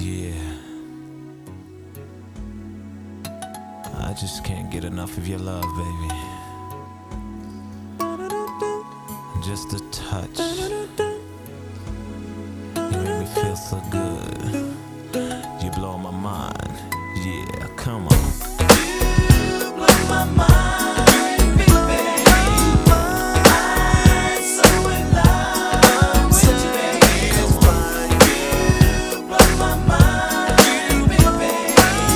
Yeah, I just can't get enough of your love, baby. Just a touch, you make me feel so good. You blow my mind, yeah, come on. You blow my mind, baby. I'm so in love with you, baby. Come on. You blow my mind, baby.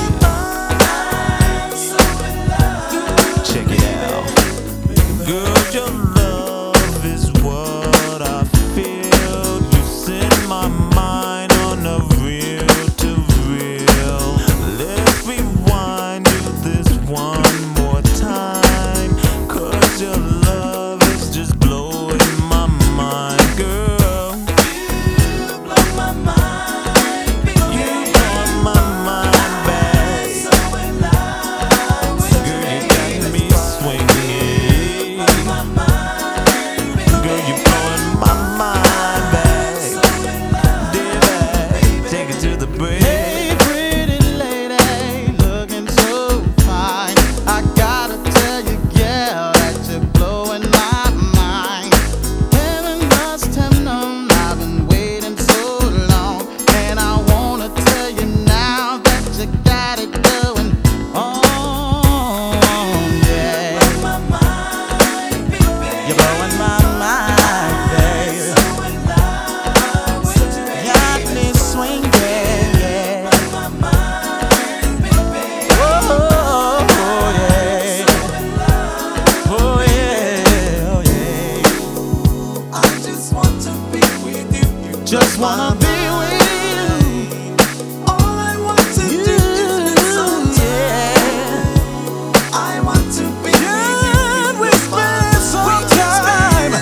I'm so in love. Check it out, girl, your love is what I feel. You set my mind on a real to real. Let's rewind to this one more time, 'cause your love is just blowing my mind, girl. You blow my mind, baby. You blow my mind, babe. I'm so in love with you, girl, you got me swinging. You blow my mind, baby. Girl, you blowing my mind, babe. I'm so in love, dear babe. Take it to the bridge. Hey, pretty lady, looking so fine. I gotta tell you, girl, that you're blowing my mind. Heaven must have known I've been waiting so long, and I wanna tell you now that you got it going on. Yeah, My mind, baby. you're blowing my mind, babe. So in love with you, baby. Got me swinging, yeah. My mind, baby. Oh, yeah. Oh, yeah. Oh, yeah. I just want to be with you. Just wanna be with you. All I want to do is spend some time. I want to be with you. Can we spend some time?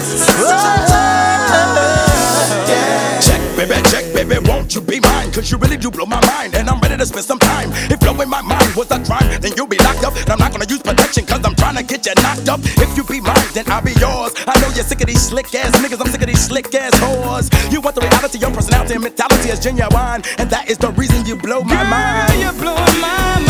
Check, baby, won't you be mine? 'Cause you really do blow my mind, and I'm ready to spend some time. If blowing my mind was a crime, then you'll be locked up. And I'm not gonna use protection, 'cause I'm trying to get you knocked up. If you be mine, then I'll be yours. I know you're sick of these slick ass niggas, I'm sick of these slick ass whores. You want the reality, your personality and mentality is genuine, and that is the reason you blow my mind. Girl, you're blowing my mind.